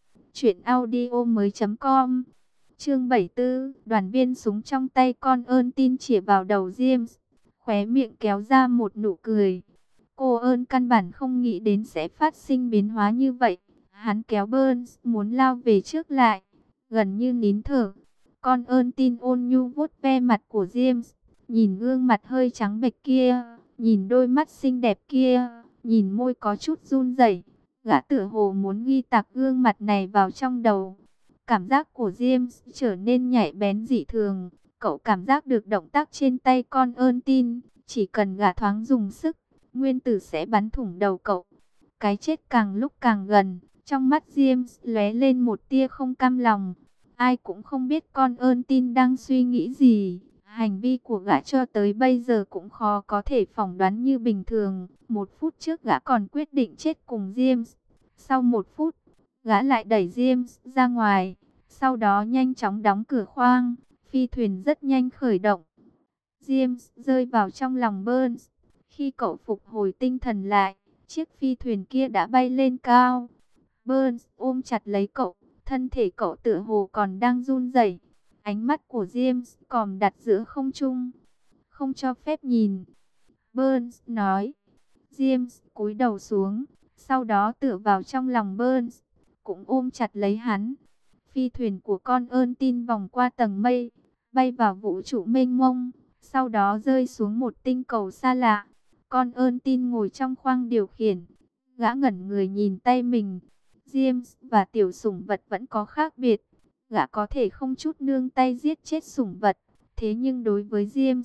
truyệnaudiomoi.com. Chương 74, đoàn viên súng trong tay con ơn tin chĩa vào đầu James, khóe miệng kéo ra một nụ cười. Cô ơn căn bản không nghĩ đến sẽ phát sinh biến hóa như vậy. Hắn kéo Burns muốn lao về trước lại, gần như nín thở. Con ơn tin ôn nhu vuốt ve mặt của James, nhìn gương mặt hơi trắng bệch kia, nhìn đôi mắt xinh đẹp kia, nhìn môi có chút run rẩy. Gã tựa hồ muốn ghi tạc gương mặt này vào trong đầu. Cảm giác của James trở nên nhạy bén dị thường. Cậu cảm giác được động tác trên tay con ơn tin. Chỉ cần gã thoáng dùng sức, nguyên tử sẽ bắn thủng đầu cậu. Cái chết càng lúc càng gần. Trong mắt James lóe lên một tia không cam lòng. Ai cũng không biết con ơn tin đang suy nghĩ gì. Hành vi của gã cho tới bây giờ cũng khó có thể phỏng đoán như bình thường. 1 phút trước gã còn quyết định chết cùng James. Sau 1 phút, gã lại đẩy James ra ngoài. Sau đó nhanh chóng đóng cửa khoang. Phi thuyền rất nhanh khởi động. James rơi vào trong lòng Burns. Khi cậu phục hồi tinh thần lại, chiếc phi thuyền kia đã bay lên cao. Burns ôm chặt lấy cậu. Thân thể cậu tựa hồ còn đang run rẩy. Ánh mắt của James còn đặt giữa không trung. Không cho phép nhìn. Burns nói. James cúi đầu xuống. Sau đó tựa vào trong lòng Burns. Cũng ôm chặt lấy hắn. Phi thuyền của con ơn tin vòng qua tầng mây. Bay vào vũ trụ mênh mông. Sau đó rơi xuống một tinh cầu xa lạ. Con ơn tin ngồi trong khoang điều khiển. Gã ngẩn người nhìn tay mình. James và tiểu sủng vật vẫn có khác biệt. Gã có thể không chút nương tay giết chết sủng vật. Thế nhưng đối với James,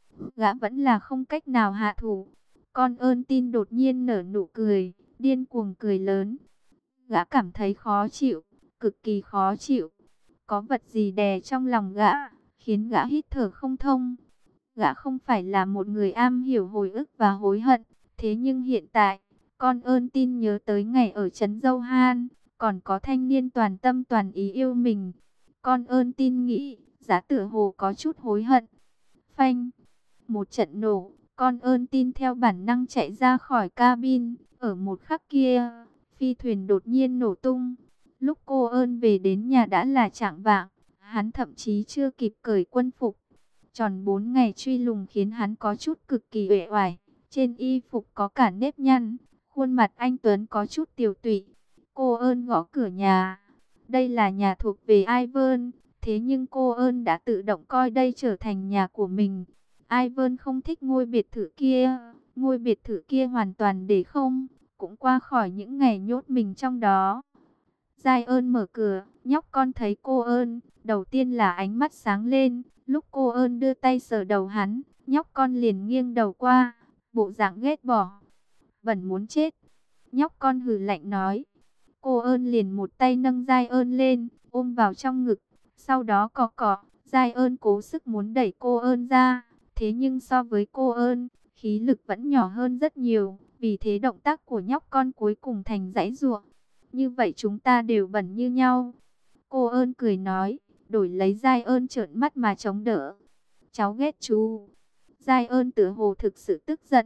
gã vẫn là không cách nào hạ thủ. Con ơn tin đột nhiên nở nụ cười, điên cuồng cười lớn. Gã cảm thấy khó chịu, cực kỳ khó chịu. Có vật gì đè trong lòng gã, khiến gã hít thở không thông. Gã không phải là một người am hiểu hồi ức và hối hận. Thế nhưng hiện tại, con ơn tin nhớ tới ngày ở trấn Dâu Han, còn có thanh niên toàn tâm toàn ý yêu mình. Con ơn tin nghĩ, giá tựa hồ có chút hối hận. Phanh, một trận nổ, con ơn tin theo bản năng chạy ra khỏi cabin. Ở một khắc kia, phi thuyền đột nhiên nổ tung. Lúc cô ơn về đến nhà đã là chạng vạng, hắn thậm chí chưa kịp cởi quân phục. Tròn 4 ngày truy lùng khiến hắn có chút cực kỳ uể oải. Trên y phục có cả nếp nhăn, khuôn mặt anh tuấn có chút tiều tụy. Cô ơn gõ cửa nhà. Đây là nhà thuộc về Ivan, thế nhưng cô ơn đã tự động coi đây trở thành nhà của mình. Ivan không thích ngôi biệt thự kia, ngôi biệt thự kia hoàn toàn để không, cũng qua khỏi những ngày nhốt mình trong đó. Giai ơn mở cửa, nhóc con thấy cô ơn, đầu tiên là ánh mắt sáng lên. Lúc cô ơn đưa tay sờ đầu hắn, nhóc con liền nghiêng đầu qua, bộ dạng ghét bỏ. Bẩn muốn chết. Nhóc con hừ lạnh nói. Cô ơn liền một tay nâng Giai ơn lên, ôm vào trong ngực. Sau đó cọ cọ, Giai ơn cố sức muốn đẩy cô ơn ra. Thế nhưng so với cô ơn, khí lực vẫn nhỏ hơn rất nhiều. Vì thế động tác của nhóc con cuối cùng thành giãy giụa. Như vậy chúng ta đều bẩn như nhau. Cô ơn cười nói, đổi lấy Giai ơn trợn mắt mà chống đỡ. Cháu ghét chú. Giai ơn tựa hồ thực sự tức giận.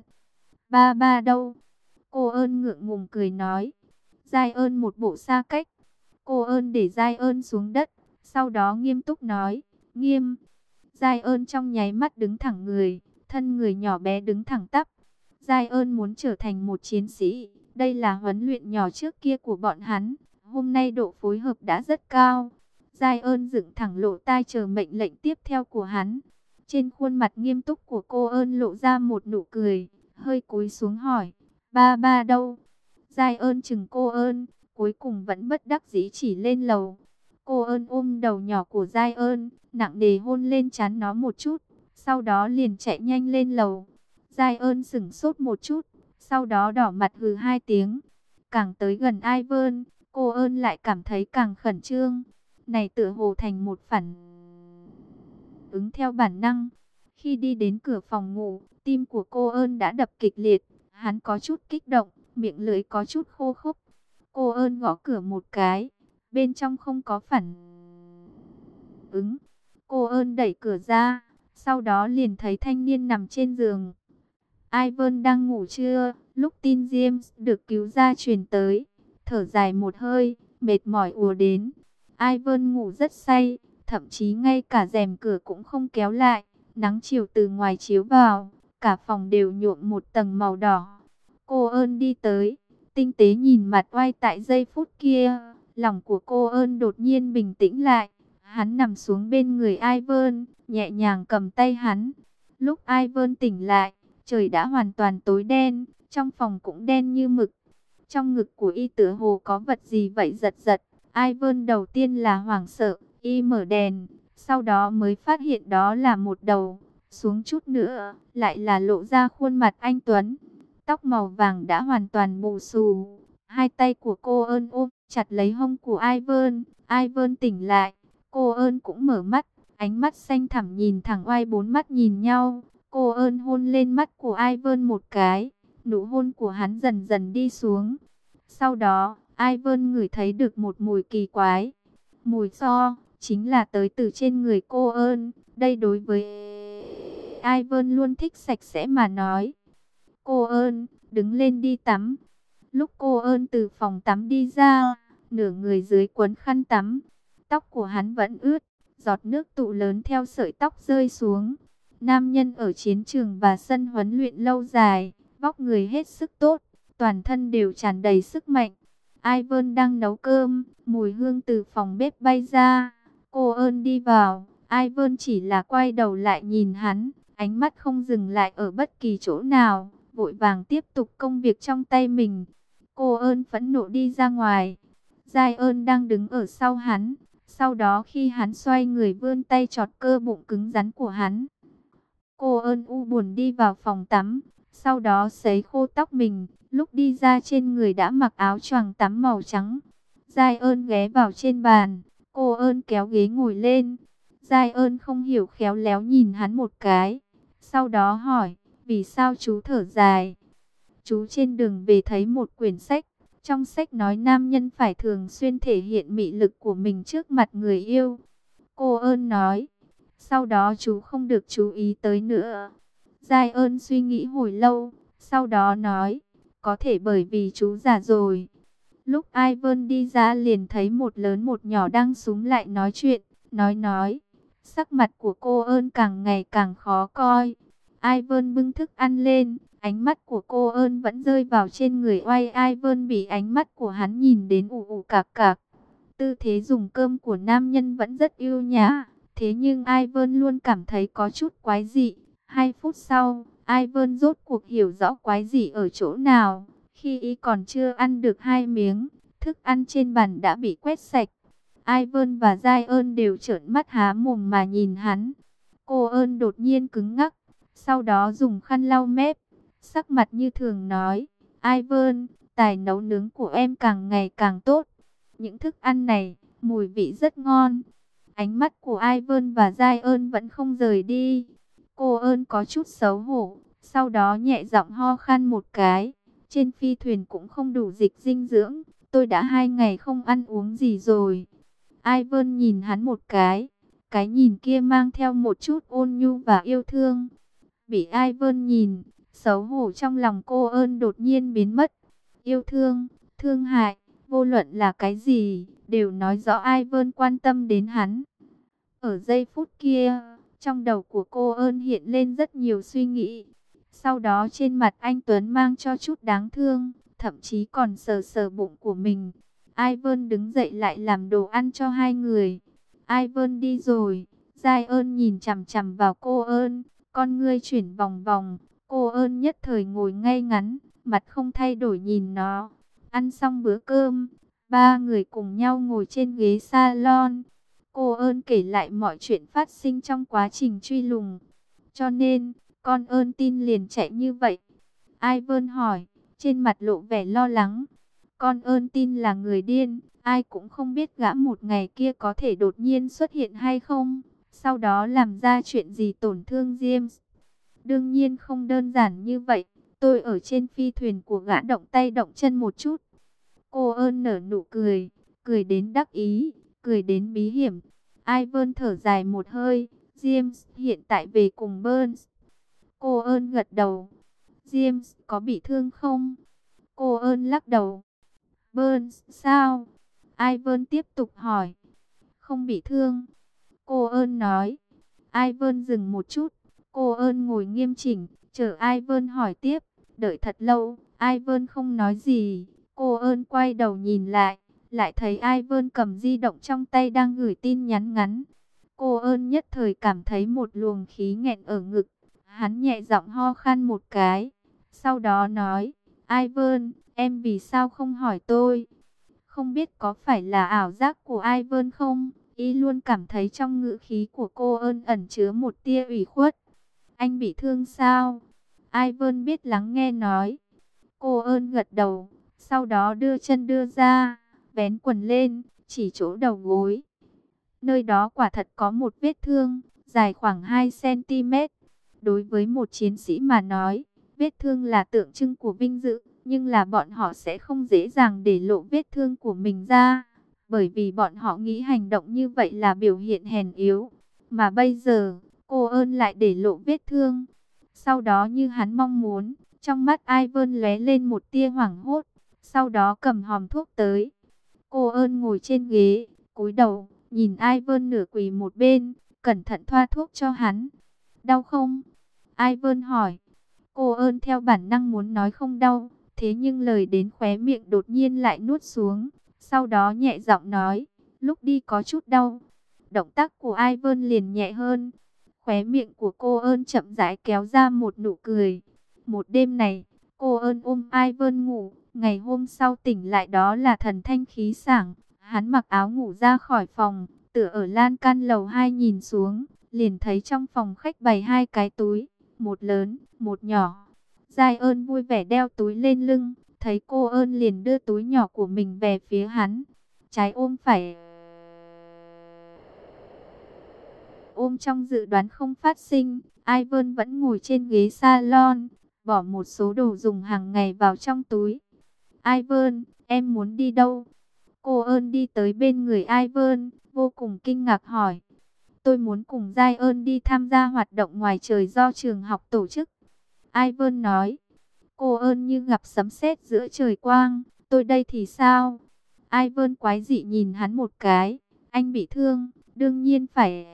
Ba ba đâu? Cô ơn ngượng ngùng cười nói. Giai ơn một bộ xa cách. Cô ơn để Giai ơn xuống đất. Sau đó nghiêm túc nói. Nghiêm. Giai ơn trong nháy mắt đứng thẳng người. Thân người nhỏ bé đứng thẳng tắp. Giai ơn muốn trở thành một chiến sĩ. Đây là huấn luyện nhỏ trước kia của bọn hắn. Hôm nay độ phối hợp đã rất cao. Giai ơn dựng thẳng lỗ tai chờ mệnh lệnh tiếp theo của hắn. Trên khuôn mặt nghiêm túc của cô ơn lộ ra một nụ cười. hơi cúi xuống hỏi, ba ba đâu? Giai ơn chừng cô ơn, cuối cùng vẫn bất đắc dĩ chỉ lên lầu. Cô ơn ôm đầu nhỏ của Giai ơn, nặng nề hôn lên trán nó một chút, sau đó liền chạy nhanh lên lầu. Giai ơn sửng sốt một chút, sau đó đỏ mặt hừ hai tiếng. Càng tới gần Ivan, cô ơn lại cảm thấy càng khẩn trương. Này tựa hồ thành một phản ứng theo bản năng. Khi đi đến cửa phòng ngủ, tim của cô ơn đã đập kịch liệt. Hắn có chút kích động, miệng lưỡi có chút khô khốc. Cô ơn gõ cửa một cái, bên trong không có phản ứng. Cô ơn đẩy cửa ra, sau đó liền thấy thanh niên nằm trên giường. Ivan đang ngủ trưa, lúc tin James được cứu ra truyền tới, thở dài một hơi, mệt mỏi ùa đến. Ivan ngủ rất say, thậm chí ngay cả rèm cửa cũng không kéo lại, nắng chiều từ ngoài chiếu vào, cả phòng đều nhuộm một tầng màu đỏ. Cô ơn đi tới, tinh tế nhìn mặt oai tại giây phút kia, lòng của cô ơn đột nhiên bình tĩnh lại. Hắn nằm xuống bên người Ivan, nhẹ nhàng cầm tay hắn. Lúc Ivan tỉnh lại, trời đã hoàn toàn tối đen, trong phòng cũng đen như mực. Trong ngực của y tựa hồ có vật gì vậy giật giật. Ivan đầu tiên là hoảng sợ, y mở đèn, sau đó mới phát hiện đó là một đầu. Xuống chút nữa, lại là lộ ra khuôn mặt anh Tuấn. Tóc màu vàng đã hoàn toàn bù xù. Hai tay của cô ơn ôm chặt lấy hông của Ivan. Ivan tỉnh lại, cô ơn cũng mở mắt, ánh mắt xanh thẳm nhìn thẳng oai, bốn mắt nhìn nhau. Cô ơn hôn lên mắt của Ivan một cái, nụ hôn của hắn dần dần đi xuống. Sau đó, Ivan ngửi thấy được một mùi kỳ quái. Mùi xo, chính là tới từ trên người cô ơn. Đây đối với Ivan luôn thích sạch sẽ mà nói. Cô ơn, đứng lên đi tắm. Lúc cô ơn từ phòng tắm đi ra, nửa người dưới quấn khăn tắm. Tóc của hắn vẫn ướt, giọt nước tụ lớn theo sợi tóc rơi xuống. Nam nhân ở chiến trường và sân huấn luyện lâu dài, vóc người hết sức tốt, toàn thân đều tràn đầy sức mạnh. Ivan đang nấu cơm, mùi hương từ phòng bếp bay ra. Cô ơn đi vào, Ivan chỉ là quay đầu lại nhìn hắn, ánh mắt không dừng lại ở bất kỳ chỗ nào, vội vàng tiếp tục công việc trong tay mình. Cô ơn phẫn nộ đi ra ngoài. Giai ơn đang đứng ở sau hắn. Sau đó khi hắn xoay người vươn tay chọt cơ bụng cứng rắn của hắn. Cô ơn u buồn đi vào phòng tắm. Sau đó sấy khô tóc mình. Lúc đi ra trên người đã mặc áo choàng tắm màu trắng. Giai ơn ghé vào trên bàn. Cô ơn kéo ghế ngồi lên. Giai ơn không hiểu khéo léo nhìn hắn một cái. Sau đó hỏi, vì sao chú thở dài? Chú trên đường về thấy một quyển sách. Trong sách nói nam nhân phải thường xuyên thể hiện mị lực của mình trước mặt người yêu. Cô ơn nói, sau đó chú không được chú ý tới nữa. Giai ơn suy nghĩ hồi lâu, sau đó nói, có thể bởi vì chú già rồi. Lúc Ivan đi ra liền thấy một lớn một nhỏ đang súm lại nói chuyện, nói. Sắc mặt của cô ơn càng ngày càng khó coi. Ivan bưng thức ăn lên, ánh mắt của cô ơn vẫn rơi vào trên người oai. Ivan bị ánh mắt của hắn nhìn đến ù ù cạc cạc. Tư thế dùng cơm của nam nhân vẫn rất yêu nhã, thế nhưng Ivan luôn cảm thấy có chút quái dị. 2 phút sau, Ivan rốt cuộc hiểu rõ quái dị ở chỗ nào. Khi y còn chưa ăn được 2 miếng, thức ăn trên bàn đã bị quét sạch. Ivan và Giai ơn đều trợn mắt há mồm mà nhìn hắn. Cô ơn đột nhiên cứng ngắc, sau đó dùng khăn lau mép, sắc mặt như thường nói, Ivan, tài nấu nướng của em càng ngày càng tốt. Những thức ăn này, mùi vị rất ngon. Ánh mắt của Ivan và Giai ơn vẫn không rời đi. Cô ơn có chút xấu hổ, sau đó nhẹ giọng ho khan một cái. Trên phi thuyền cũng không đủ dịch dinh dưỡng, tôi đã 2 ngày không ăn uống gì rồi. Ivan nhìn hắn một cái nhìn kia mang theo một chút ôn nhu và yêu thương. Bị Ivan nhìn, xấu hổ trong lòng cô ơn đột nhiên biến mất. Yêu thương, thương hại, vô luận là cái gì, đều nói rõ Ivan quan tâm đến hắn. Ở giây phút kia, trong đầu của cô ơn hiện lên rất nhiều suy nghĩ. Sau đó trên mặt anh Tuấn mang cho chút đáng thương, thậm chí còn sờ sờ bụng của mình. Ivan đứng dậy lại làm đồ ăn cho 2 người. Ivan đi rồi, Giai ơn nhìn chằm chằm vào cô ơn, con ngươi chuyển vòng vòng. Cô ơn nhất thời ngồi ngay ngắn, mặt không thay đổi nhìn nó. Ăn xong bữa cơm, ba người cùng nhau ngồi trên ghế salon. Cô ơn kể lại mọi chuyện phát sinh trong quá trình truy lùng. Cho nên, con ơn tin liền chạy như vậy. Ivan hỏi, trên mặt lộ vẻ lo lắng. Con ơn tin là người điên, ai cũng không biết gã một ngày kia có thể đột nhiên xuất hiện hay không. Sau đó làm ra chuyện gì tổn thương James. Đương nhiên không đơn giản như vậy. Tôi ở trên phi thuyền của gã động tay động chân một chút. Cô ơn nở nụ cười, cười đến đắc ý, cười đến bí hiểm. Ivan thở dài một hơi. James hiện tại về cùng Burns. Cô ơn gật đầu. James có bị thương không? Cô ơn lắc đầu. Burns sao? Ivan tiếp tục hỏi. Không bị thương. Cô ơn nói. Ivan dừng một chút. Cô ơn ngồi nghiêm chỉnh, chờ Ivan hỏi tiếp. Đợi thật lâu, Ivan không nói gì. Cô ơn quay đầu nhìn lại, lại thấy Ivan cầm di động trong tay đang gửi tin nhắn ngắn. Cô ơn nhất thời cảm thấy một luồng khí nghẹn ở ngực. Hắn nhẹ giọng ho khan một cái. Sau đó nói, Ivan, em vì sao không hỏi tôi? Không biết có phải là ảo giác của Ivan không? Y luôn cảm thấy trong ngữ khí của cô ơn ẩn chứa một tia ủy khuất. Anh bị thương sao? Ivan biết lắng nghe nói. Cô ơn gật đầu, sau đó đưa chân đưa ra, vén quần lên, chỉ chỗ đầu gối. Nơi đó quả thật có một vết thương, dài khoảng 2 cm. Đối với một chiến sĩ mà nói, vết thương là tượng trưng của vinh dự, nhưng là bọn họ sẽ không dễ dàng để lộ vết thương của mình ra, bởi vì bọn họ nghĩ hành động như vậy là biểu hiện hèn yếu. Mà bây giờ, cô ơn lại để lộ vết thương. Sau đó như hắn mong muốn, trong mắt Ivan lóe lên một tia hoảng hốt, sau đó cầm hòm thuốc tới. Cô ơn ngồi trên ghế, cúi đầu, nhìn Ivan nửa quỳ một bên, cẩn thận thoa thuốc cho hắn. Đau không? Ivan hỏi. Cô ơn theo bản năng muốn nói không đau, thế nhưng lời đến khóe miệng đột nhiên lại nuốt xuống. Sau đó nhẹ giọng nói, lúc đi có chút đau. Động tác của Ivan liền nhẹ hơn. Khóe miệng của cô ơn chậm rãi kéo ra một nụ cười. Một đêm này, cô ơn ôm Ivan ngủ. Ngày hôm sau tỉnh lại đó là thần thanh khí sảng. Hắn mặc áo ngủ ra khỏi phòng, tựa ở lan can lầu 2 nhìn xuống, liền thấy trong phòng khách bày 2 cái túi, một lớn, một nhỏ. Giai ơn vui vẻ đeo túi lên lưng, thấy cô ơn liền đưa túi nhỏ của mình về phía hắn. Trái ôm phải ôm trong dự đoán không phát sinh. Ivan vẫn ngồi trên ghế salon, bỏ một số đồ dùng hàng ngày vào trong túi. Ivan, em muốn đi đâu? Cô ơn đi tới bên người Ivan, vô cùng kinh ngạc hỏi. Tôi muốn cùng Giai ơn đi tham gia hoạt động ngoài trời do trường học tổ chức. Ivan nói. Cô ơn như gặp sấm sét giữa trời quang. Tôi đây thì sao? Ivan quái dị nhìn hắn một cái. Anh bị thương, đương nhiên phải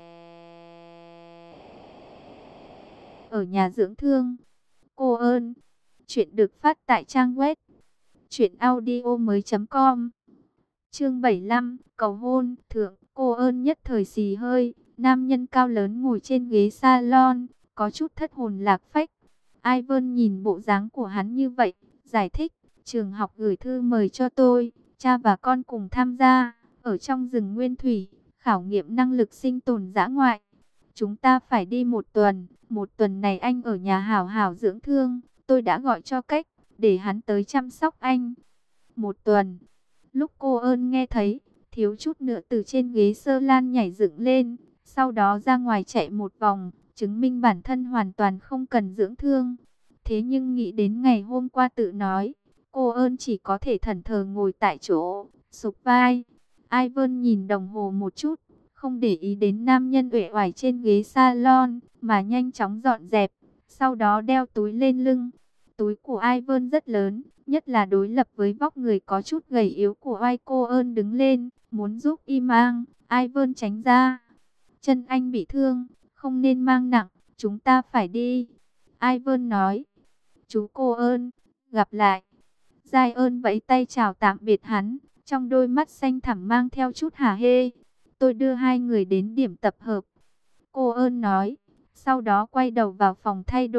ở nhà dưỡng thương. Cô ơn. Chuyện được phát tại trang web truyệnaudiomoi.com. Chương 75, cầu hôn, thượng. Cô ơn nhất thời xì hơi. Nam nhân cao lớn ngồi trên ghế salon, có chút thất hồn lạc phách. Ivan nhìn bộ dáng của hắn như vậy, giải thích, trường học gửi thư mời cho tôi, cha và con cùng tham gia, ở trong rừng nguyên thủy, khảo nghiệm năng lực sinh tồn dã ngoại. Chúng ta phải đi một tuần này anh ở nhà hảo hảo dưỡng thương, tôi đã gọi cho Cách, để hắn tới chăm sóc anh. Một tuần, lúc cô ơn nghe thấy, thiếu chút nữa từ trên ghế sơ lan nhảy dựng lên, sau đó ra ngoài chạy một vòng, chứng minh bản thân hoàn toàn không cần dưỡng thương. Thế nhưng nghĩ đến ngày hôm qua tự nói, cô ơn chỉ có thể thẫn thờ ngồi tại chỗ, sụp vai. Ivan nhìn đồng hồ một chút, không để ý đến nam nhân uể oải trên ghế salon, mà nhanh chóng dọn dẹp, sau đó đeo túi lên lưng. Túi của Ivan rất lớn, nhất là đối lập với vóc người có chút gầy yếu của vai. Cô ơn đứng lên, muốn giúp y mang, Ivan tránh ra. Chân anh bị thương, không nên mang nặng, chúng ta phải đi. Ivan nói. Chú cô ơn, gặp lại. Giai ơn vẫy tay chào tạm biệt hắn, trong đôi mắt xanh thẳm mang theo chút hả hê. Tôi đưa hai người đến điểm tập hợp. Cô ơn nói, sau đó quay đầu vào phòng thay đồ,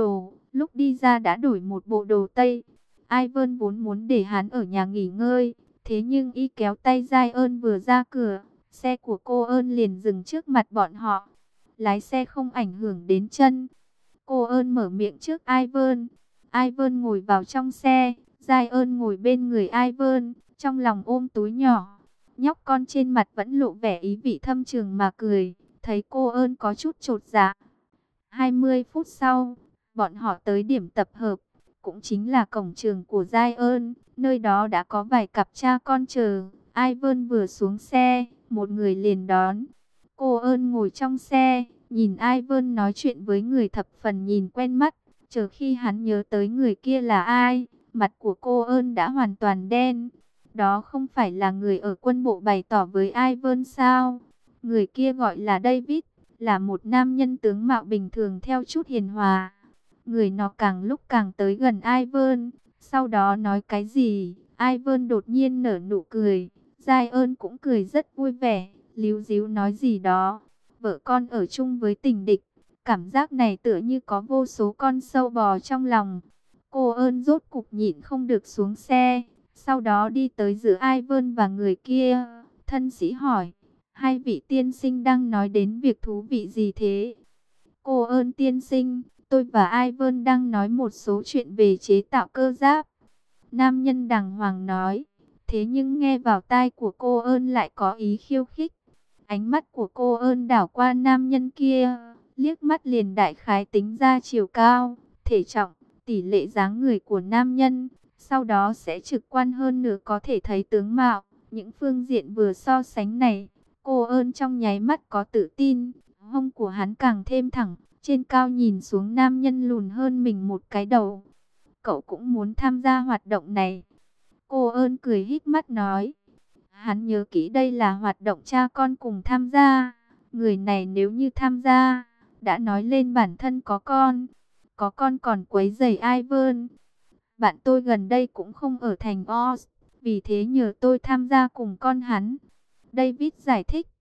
lúc đi ra đã đổi một bộ đồ tây. Ivan vốn muốn để hắn ở nhà nghỉ ngơi, thế nhưng y kéo tay Giai ơn vừa ra cửa, xe của cô ơn liền dừng trước mặt bọn họ. Lái xe không ảnh hưởng đến chân. Cô ơn mở miệng trước Ivan. Ivan ngồi vào trong xe, Giai ơn ngồi bên người Ivan, trong lòng ôm túi nhỏ. Nhóc con trên mặt vẫn lộ vẻ ý vị thâm trường mà cười, thấy cô ơn có chút chột dạ. 20 phút sau, bọn họ tới điểm tập hợp, cũng chính là cổng trường của Giai ơn. Nơi đó đã có vài cặp cha con chờ. Ivan vừa xuống xe, một người liền đón. Cô ơn ngồi trong xe, nhìn Ivan nói chuyện với người thập phần nhìn quen mắt. Chờ khi hắn nhớ tới người kia là ai, mặt của cô ơn đã hoàn toàn đen. Đó không phải là người ở quân bộ bày tỏ với Ivan sao? Người kia gọi là David, là một nam nhân tướng mạo bình thường theo chút hiền hòa. Người nó càng lúc càng tới gần Ivan, sau đó nói cái gì, Ivan đột nhiên nở nụ cười. Giai ơn cũng cười rất vui vẻ, líu díu nói gì đó. Vợ con ở chung với tình địch, cảm giác này tựa như có vô số con sâu bò trong lòng. Cô ơn rốt cục nhịn không được xuống xe, sau đó đi tới giữa Ivan và người kia. Thân sĩ hỏi, hai vị tiên sinh đang nói đến việc thú vị gì thế? Cô ơn tiên sinh, tôi và Ivan đang nói một số chuyện về chế tạo cơ giáp. Nam nhân đàng hoàng nói, thế nhưng nghe vào tai của cô ơn lại có ý khiêu khích. Ánh mắt của cô ơn đảo qua nam nhân kia, liếc mắt liền đại khái tính ra chiều cao, thể trọng, tỷ lệ dáng người của nam nhân. Sau đó sẽ trực quan hơn nữa có thể thấy tướng mạo. Những phương diện vừa so sánh này, cô ơn trong nháy mắt có tự tin. Hông của hắn càng thêm thẳng, trên cao nhìn xuống nam nhân lùn hơn mình một cái đầu. Cậu cũng muốn tham gia hoạt động này. Cô ơn cười híp mắt nói. Hắn nhớ kỹ đây là hoạt động cha con cùng tham gia. Người này nếu như tham gia, đã nói lên bản thân có con còn quấy rầy Ivan. Bạn tôi gần đây cũng không ở thành Oz, vì thế nhờ tôi tham gia cùng con hắn. David giải thích.